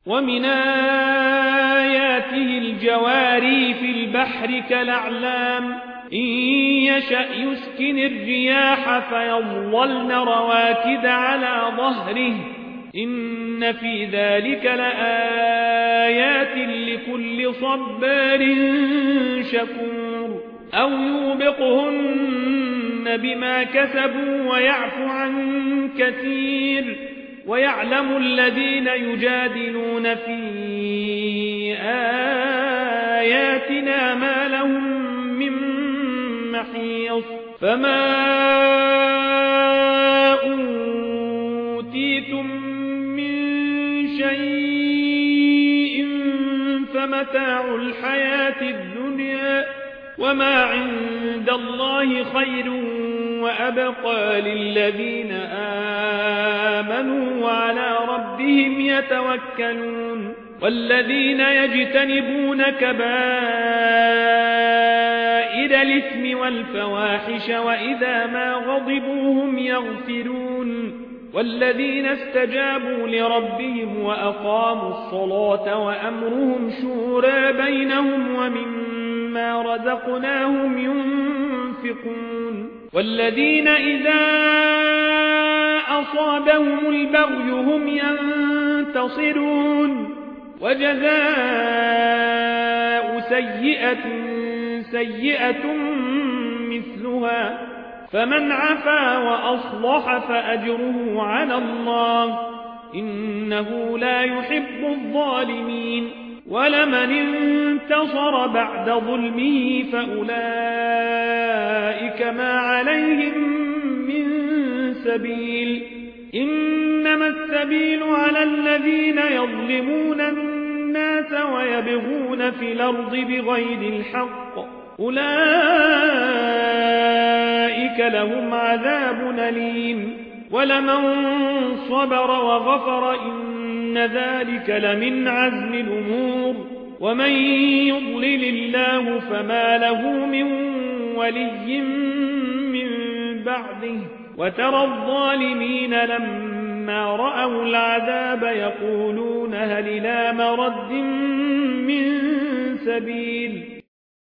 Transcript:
ومن آياته الجواري في البحر كالأعلام إن يشأ يسكن الرياح فيظللن رواكد على ظهره إن في ذلك لآيات لكل صبار شكور أو يوبقهن بما كسبوا ويعفو عن كثير ويعلم الذين يجادلون في آياتنا ما لهم من محيص فما أوتيتم من شيء فمتاع الحياة الدنيا وما عند الله خير وأبقى للذين آمنوا وعلى ربهم يتوكلون والذين يجتنبون كبائر الإثم والفواحش وإذا ما غضبوا هم يغفرون والذين استجابوا لربهم وأقاموا الصلاة وأمرهم شورى بينهم ومما رزقناهم ينفقون والذين إذا أصابهم البغي هم ينتصرون وجزاء سيئة سيئة مثلها فمن عفا وأصلح فأجره على الله إنه لا يحب الظالمين ولمن انتصر بعد ظلمه فأولئك ما عليهم من سبيل إنما السبيل على الذين يظلمون الناس ويبغون في الأرض بغير الحق أولئك لهم عذاب أليم ولمن صبر وغفر إن ذلك لمن عزم الأمور ومن يضلل الله فما له من ولي من بعده وترى الظالمين لما رأوا العذاب يقولون هل إلى مرد من سبيل